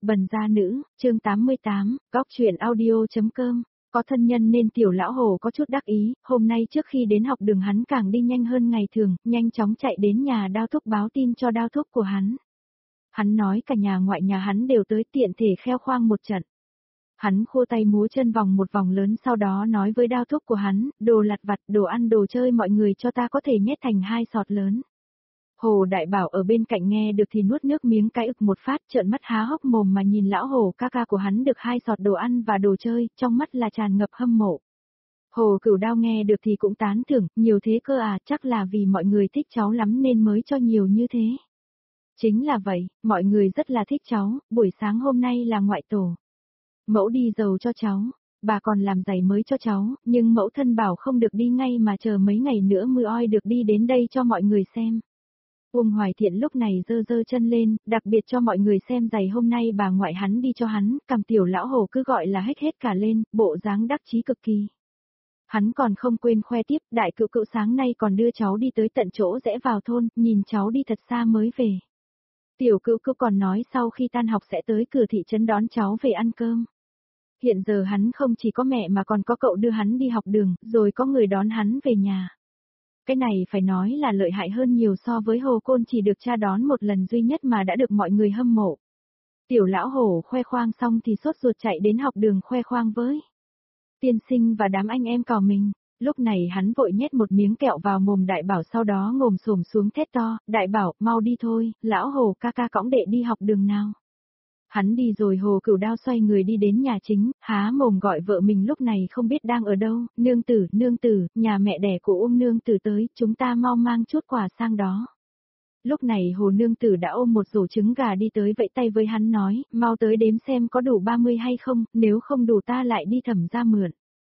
Bần gia nữ, chương 88, góc truyện audio.com. Có thân nhân nên tiểu lão hồ có chút đắc ý, hôm nay trước khi đến học đường hắn càng đi nhanh hơn ngày thường, nhanh chóng chạy đến nhà Đao Thúc báo tin cho Đao Thúc của hắn. Hắn nói cả nhà ngoại nhà hắn đều tới, tiện thể kheo khoang một trận. Hắn khua tay múa chân vòng một vòng lớn, sau đó nói với Đao Thúc của hắn, đồ lặt vặt, đồ ăn đồ chơi mọi người cho ta có thể nhét thành 2 sọt lớn. Hồ Đại Bảo ở bên cạnh nghe được thì nuốt nước miếng cái ực một phát, trợn mắt há hốc mồm mà nhìn lão Hồ ca ca của hắn được 2 sọt đồ ăn và đồ chơi, trong mắt là tràn ngập hâm mộ. Hồ Cửu Đao nghe được thì cũng tán thưởng, nhiều thế cơ à, chắc là vì mọi người thích cháu lắm nên mới cho nhiều như thế. Chính là vậy, mọi người rất là thích cháu, buổi sáng hôm nay là ngoại tổ. Mẫu đi dầu cho cháu, bà còn làm giày mới cho cháu, nhưng mẫu thân bảo không được đi ngay mà chờ mấy ngày nữa mưa oi được đi đến đây cho mọi người xem. Uông Hoài Thiện lúc này giơ giơ chân lên, đặc biệt cho mọi người xem giày hôm nay bà ngoại hắn đi cho hắn, cầm tiểu lão Hồ cứ gọi là hết cả lên, bộ dáng đắc chí cực kỳ. Hắn còn không quên khoe tiếp, đại cựu cựu sáng nay còn đưa cháu đi tới tận chỗ rẽ vào thôn, nhìn cháu đi thật xa mới về. Tiểu cựu cựu còn nói sau khi tan học sẽ tới cửa thị trấn đón cháu về ăn cơm. Hiện giờ hắn không chỉ có mẹ mà còn có cậu đưa hắn đi học đường, rồi có người đón hắn về nhà. Cái này phải nói là lợi hại hơn nhiều so với Hồ Côn chỉ được cha đón một lần duy nhất mà đã được mọi người hâm mộ. Tiểu lão Hồ khoe khoang xong thì sốt ruột chạy đến học đường khoe khoang với tiên sinh và đám anh em cò mình. Lúc này hắn vội nhét một miếng kẹo vào mồm Đại Bảo, sau đó ngồm xổm xuống thét to, Đại Bảo, mau đi thôi, lão Hồ ca ca cõng đệ đi học đường nào. Hắn đi rồi Hồ Cửu Đao xoay người đi đến nhà chính, há mồm gọi vợ mình lúc này không biết đang ở đâu, nương tử, nhà mẹ đẻ của Uông nương tử tới, chúng ta mau mang chút quà sang đó. Lúc này Hồ nương tử đã ôm một rổ trứng gà đi tới, vẫy tay với hắn nói, mau tới đếm xem có đủ 30 hay không, nếu không đủ ta lại đi Thẩm ra mượn.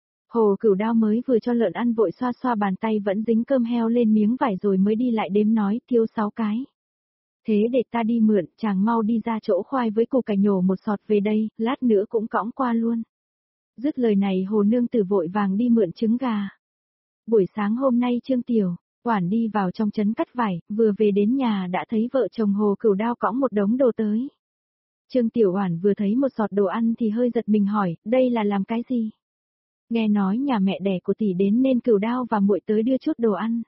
Hồ Cửu Đao mới vừa cho lợn ăn vội xoa xoa bàn tay vẫn dính cơm heo lên miếng vải rồi mới đi lại đếm nói, thiếu 6 cái. Thế để ta đi mượn, chàng mau đi ra chỗ khoai với củ cải nhổ một sọt về đây, lát nữa cũng cõng qua luôn. Dứt lời này Hồ nương tử vội vàng đi mượn trứng gà. Buổi sáng hôm nay Trương Tiểu Oản đi vào trong trấn cắt vải, vừa về đến nhà đã thấy vợ chồng Hồ Cửu Đao cõng một đống đồ tới. Trương Tiểu Oản vừa thấy một sọt đồ ăn thì hơi giật mình hỏi, đây là làm cái gì? Nghe nói nhà mẹ đẻ của tỷ đến nên Cửu Đao và muội tới đưa chút đồ ăn.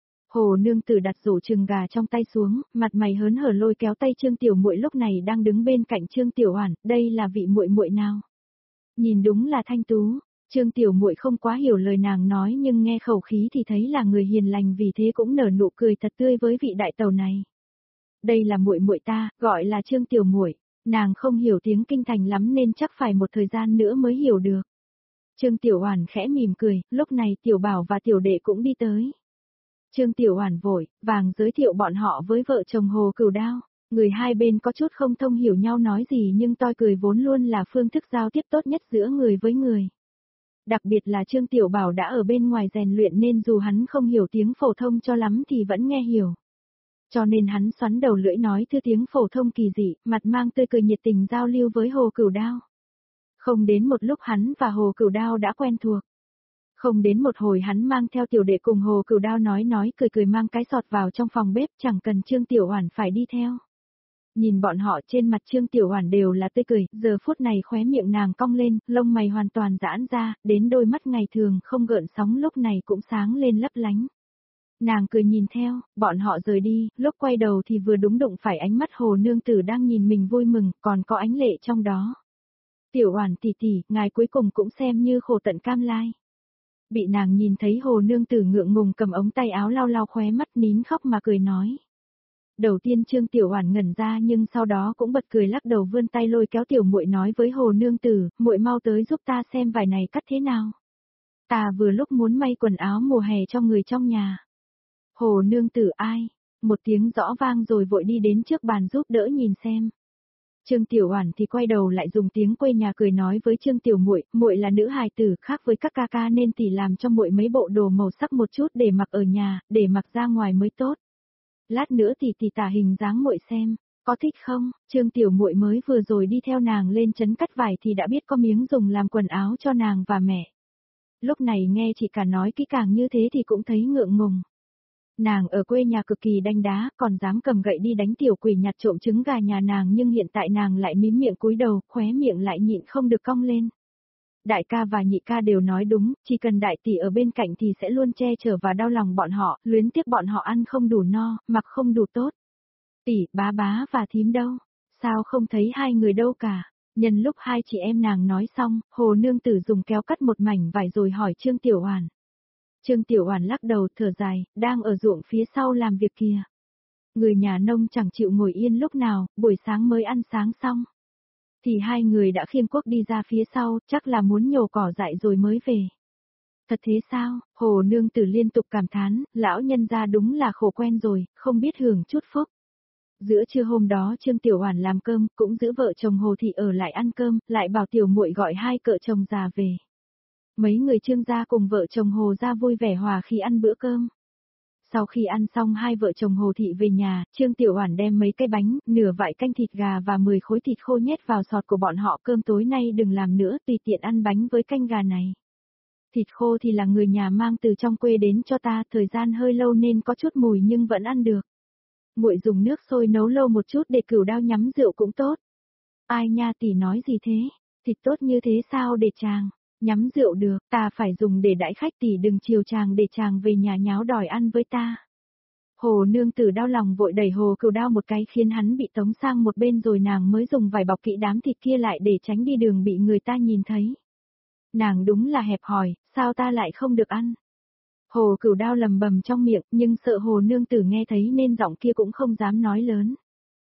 Hồ nương tử đặt rổ trứng gà trong tay xuống, mặt mày hớn hở lôi kéo tay Trương Tiểu Muội lúc này đang đứng bên cạnh Trương Tiểu Oản, đây là vị muội muội nào? Nhìn đúng là thanh tú. Trương Tiểu Muội không quá hiểu lời nàng nói nhưng nghe khẩu khí thì thấy là người hiền lành, vì thế cũng nở nụ cười thật tươi với vị đại tẩu này. Đây là muội muội ta, gọi là Trương Tiểu Muội, nàng không hiểu tiếng kinh thành lắm nên chắc phải một thời gian nữa mới hiểu được. Trương Tiểu Oản khẽ mỉm cười, lúc này Tiểu Bảo và Tiểu Đệ cũng đi tới. Trương Tiểu Oản vội vàng giới thiệu bọn họ với vợ chồng Hồ Cửu Đao. Người hai bên có chút không thông hiểu nhau nói gì nhưng toi cười vốn luôn là phương thức giao tiếp tốt nhất giữa người với người. Đặc biệt là Trương Tiểu Bảo đã ở bên ngoài rèn luyện nên dù hắn không hiểu tiếng phổ thông cho lắm thì vẫn nghe hiểu. Cho nên hắn xoắn đầu lưỡi nói thư tiếng phổ thông kỳ dị, mặt mang tươi cười nhiệt tình giao lưu với Hồ Cửu Đao. Không đến một lúc hắn và Hồ Cửu Đao đã quen thuộc. Không đến một hồi hắn mang theo Tiểu Đệ cùng Hồ Cửu Đao nói cười mang cái sọt vào trong phòng bếp, chẳng cần Trương Tiểu Oản phải đi theo. Nhìn bọn họ trên mặt Trương Tiểu Oản đều là tươi cười, giờ phút này khóe miệng nàng cong lên, lông mày hoàn toàn giãn ra, đến đôi mắt ngày thường không gợn sóng lúc này cũng sáng lên lấp lánh. Nàng cười nhìn theo, bọn họ rời đi, lúc quay đầu thì vừa đúng đụng phải ánh mắt Hồ nương tử đang nhìn mình vui mừng, còn có ánh lệ trong đó. Tiểu Oản tỷ tỷ, ngài cuối cùng cũng xem như khổ tận cam lai. Bị nàng nhìn thấy Hồ nương tử ngượng ngùng cầm ống tay áo lau lau khóe mắt nín khóc mà cười nói. Đầu tiên Trương Tiểu Oản ngẩn ra nhưng sau đó cũng bật cười lắc đầu vươn tay lôi kéo Tiểu Muội nói với Hồ nương tử, muội mau tới giúp ta xem vải này cắt thế nào. Ta vừa lúc muốn may quần áo mùa hè cho người trong nhà. Hồ nương tử ai? Một tiếng rõ vang rồi vội đi đến trước bàn giúp đỡ nhìn xem. Trương Tiểu Oản thì quay đầu lại dùng tiếng quê nhà cười nói với Trương Tiểu Muội, muội là nữ hài tử khác với các ca ca nên tỷ làm cho muội mấy bộ đồ màu sắc một chút để mặc ở nhà, để mặc ra ngoài mới tốt. Lát nữa tỷ tả hình dáng muội xem, có thích không? Trương Tiểu Muội mới vừa rồi đi theo nàng lên trấn cắt vải thì đã biết có miếng dùng làm quần áo cho nàng và mẹ. Lúc này nghe chị cả nói kỹ càng như thế thì cũng thấy ngượng ngùng. Nàng ở quê nhà cực kỳ đanh đá, còn dám cầm gậy đi đánh tiểu quỷ nhặt trộm trứng gà nhà nàng, nhưng hiện tại nàng lại mím miệng cúi đầu, khóe miệng lại nhịn không được cong lên. Đại ca và nhị ca đều nói đúng, chỉ cần đại tỷ ở bên cạnh thì sẽ luôn che chở và đau lòng bọn họ, luyến tiếc bọn họ ăn không đủ no, mặc không đủ tốt. Tỷ, bá bá và thím đâu? Sao không thấy hai người đâu cả? Nhân lúc hai chị em nàng nói xong, Hồ nương tử dùng kéo cắt một mảnh vải rồi hỏi Trương Tiểu Oản. Trương Tiểu Oản lắc đầu thở dài, đang ở ruộng phía sau làm việc kìa. Người nhà nông chẳng chịu ngồi yên lúc nào, buổi sáng mới ăn sáng xong. Thì hai người đã khiêng cuốc đi ra phía sau, chắc là muốn nhổ cỏ dại rồi mới về. Thật thế sao? Hồ nương tử liên tục cảm thán, lão nhân gia đúng là khổ quen rồi, không biết hưởng chút phúc. Giữa trưa hôm đó Trương Tiểu Oản làm cơm, cũng giữ vợ chồng Hồ thị ở lại ăn cơm, lại bảo tiểu muội gọi hai cợ chồng già về. Mấy người Trương gia cùng vợ chồng Hồ gia vui vẻ hòa khi ăn bữa cơm. Sau khi ăn xong hai vợ chồng Hồ thị về nhà, Trương Tiểu Oản đem mấy cái bánh, nửa vại canh thịt gà và 10 khối thịt khô nhét vào sọt của bọn họ, cơm tối nay đừng làm nữa, tùy tiện ăn bánh với canh gà này. Thịt khô thì là người nhà mang từ trong quê đến cho ta, thời gian hơi lâu nên có chút mùi nhưng vẫn ăn được. Muội dùng nước sôi nấu lâu một chút để cửu đao nhắm rượu cũng tốt. Ai nha, tỷ nói gì thế? Thịt tốt như thế sao để chàng nhắm rượu được, ta phải dùng để đãi khách, tỷ đừng chiều chàng để chàng về nhà nháo đòi ăn với ta. Hồ nương tử đau lòng vội đẩy Hồ Cửu Đao một cái khiến hắn bị tống sang một bên, rồi nàng mới dùng vải bọc kỹ đám thịt kia lại để tránh đi đường bị người ta nhìn thấy. Nàng đúng là hẹp hòi, sao ta lại không được ăn? Hồ Cửu Đao lầm bầm trong miệng, nhưng sợ Hồ nương tử nghe thấy nên giọng kia cũng không dám nói lớn.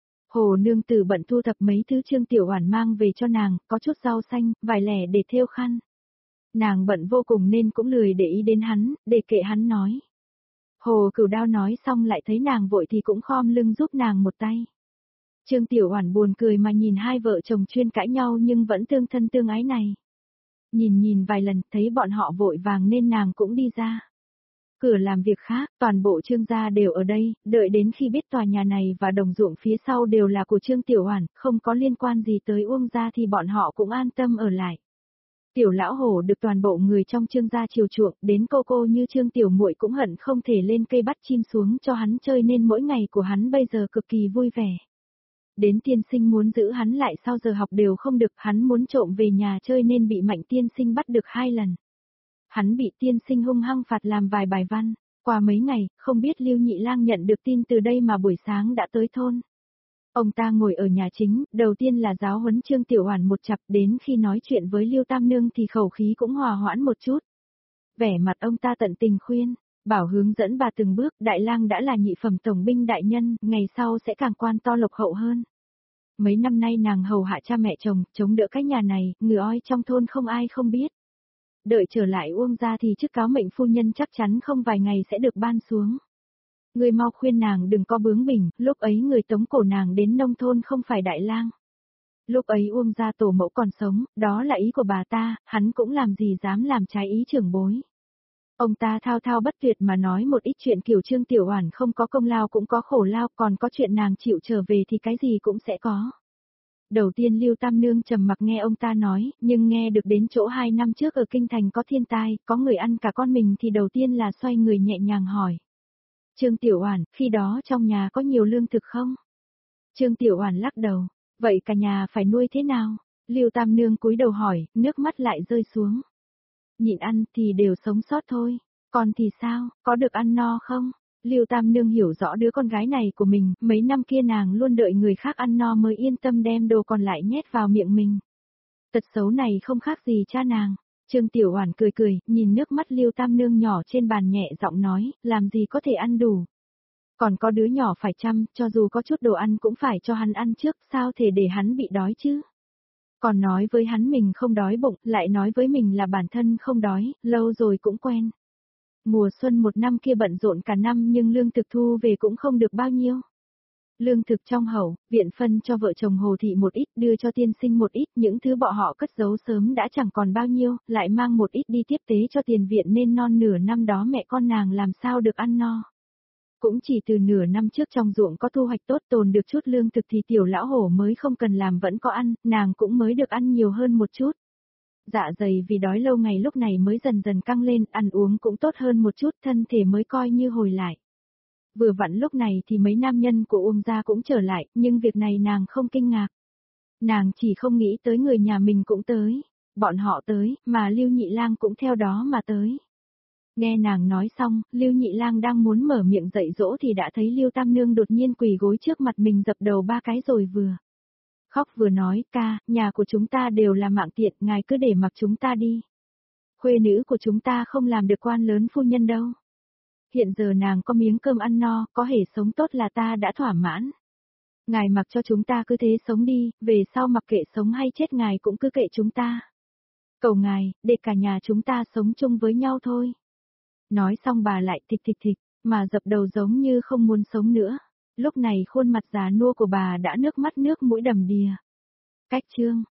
Hồ nương tử bận thu thập mấy thứ Trương Tiểu Oản mang về cho nàng, có chút rau xanh, vài lẻ để thêu khăn. Nàng bận vô cùng nên cũng lười để ý đến hắn, để kệ hắn nói. Hồ Cửu Đao nói xong lại thấy nàng vội thì cũng khom lưng giúp nàng một tay. Trương Tiểu Oản buồn cười mà nhìn hai vợ chồng chuyên cãi nhau nhưng vẫn tương thân tương ái này. Nhìn vài lần thấy bọn họ vội vàng nên nàng cũng đi ra. Cửa làm việc khác, toàn bộ Trương gia đều ở đây, đợi đến khi biết tòa nhà này và đồng ruộng phía sau đều là của Trương Tiểu Oản, không có liên quan gì tới Uông gia thì bọn họ cũng an tâm ở lại. Tiểu lão hổ được toàn bộ người trong Trương gia chiều chuộng, đến cô như Trương Tiểu muội cũng hận không thể lên cây bắt chim xuống cho hắn chơi nên mỗi ngày của hắn bây giờ cực kỳ vui vẻ. Đến tiên sinh muốn giữ hắn lại sau giờ học đều không được, hắn muốn trộm về nhà chơi nên bị Mạnh tiên sinh bắt được 2 lần. Hắn bị tiên sinh hung hăng phạt làm vài bài văn, qua mấy ngày, không biết Lưu Nhị Lang nhận được tin từ đây mà buổi sáng đã tới thôn. Ông ta ngồi ở nhà chính, đầu tiên là giáo huấn Trương Tiểu Oản một chặp, đến khi nói chuyện với Lưu Tam Nương thì khẩu khí cũng hòa hoãn một chút. Vẻ mặt ông ta tận tình khuyên, bảo hướng dẫn bà từng bước, Đại Lang đã là nhị phẩm tổng binh đại nhân, ngày sau sẽ càng quan to lộc hậu hơn. Mấy năm nay nàng hầu hạ cha mẹ chồng, chống đỡ cái nhà này, người oi trong thôn không ai không biết. Đợi trở lại Uông gia thì chức cáo mệnh phu nhân chắc chắn không vài ngày sẽ được ban xuống. Người mau khuyên nàng đừng có bướng bỉnh, lúc ấy người tống cổ nàng đến nông thôn không phải Đại Lang. Lúc ấy Uông gia tổ mẫu còn sống, đó là ý của bà ta, hắn cũng làm gì dám làm trái ý trưởng bối. Ông ta thao thao bất tuyệt mà nói một ít chuyện kiểu Trương Tiểu Oản không có công lao cũng có khổ lao, còn có chuyện nàng chịu trở về thì cái gì cũng sẽ có. Đầu tiên Lưu Tam Nương trầm mặc nghe ông ta nói, nhưng nghe được đến chỗ 2 năm trước ở Kinh Thành có thiên tai, có người ăn cả con mình thì đầu tiên là xoay người nhẹ nhàng hỏi. Trương Tiểu Oản, khi đó trong nhà có nhiều lương thực không? Trương Tiểu Oản lắc đầu, vậy cả nhà phải nuôi thế nào? Lưu Tam Nương cúi đầu hỏi, nước mắt lại rơi xuống. Nhịn ăn thì đều sống sót thôi, còn thì sao, có được ăn no không? Lưu Tam Nương hiểu rõ đứa con gái này của mình, mấy năm kia nàng luôn đợi người khác ăn no mới yên tâm đem đồ còn lại nhét vào miệng mình. Tật xấu này không khác gì cha nàng. Trương Tiểu Oản cười cười, nhìn nước mắt Lưu Tam Nương nhỏ trên bàn nhẹ giọng nói, làm gì có thể ăn đủ. Còn có đứa nhỏ phải chăm, cho dù có chút đồ ăn cũng phải cho hắn ăn trước, sao thể để hắn bị đói chứ. Còn nói với hắn mình không đói bụng, lại nói với mình là bản thân không đói, lâu rồi cũng quen. Mùa xuân một năm kia bận rộn cả năm nhưng lương thực thu về cũng không được bao nhiêu. Lương thực trong hậu, viện phân cho vợ chồng Hồ thị một ít, đưa cho tiên sinh một ít, những thứ bọn họ cất giấu sớm đã chẳng còn bao nhiêu, lại mang một ít đi tiếp tế cho tiền viện nên non nửa năm đó mẹ con nàng làm sao được ăn no. Cũng chỉ từ nửa năm trước trong ruộng có thu hoạch tốt tồn được chút lương thực thì tiểu lão hổ mới không cần làm vẫn có ăn, nàng cũng mới được ăn nhiều hơn một chút. Dạ dày vì đói lâu ngày lúc này mới dần dần căng lên, ăn uống cũng tốt hơn một chút, thân thể mới coi như hồi lại. Vừa vặn lúc này thì mấy nam nhân của Uông gia cũng trở lại, nhưng việc này nàng không kinh ngạc. Nàng chỉ không nghĩ tới người nhà mình cũng tới. Bọn họ tới, mà Lưu Nhị Lang cũng theo đó mà tới. Nghe nàng nói xong, Lưu Nhị Lang đang muốn mở miệng dạy dỗ thì đã thấy Lưu Tam Nương đột nhiên quỳ gối trước mặt mình dập đầu 3 cái rồi vừa khóc vừa nói, ca, nhà của chúng ta đều là mạng tiện, ngài cứ để mặc chúng ta đi. Khuê nữ của chúng ta không làm được quan lớn phu nhân đâu. Hiện giờ nàng có miếng cơm ăn no, có thể sống tốt là ta đã thỏa mãn. Ngài mặc cho chúng ta cứ thế sống đi, về sau mặc kệ sống hay chết ngài cũng cứ kệ chúng ta. Cầu ngài, để cả nhà chúng ta sống chung với nhau thôi. Nói xong bà lại thịch thịch thịch, mà dập đầu giống như không muốn sống nữa. Lúc này khuôn mặt già nua của bà đã nước mắt nước mũi đầm đìa. Cách chương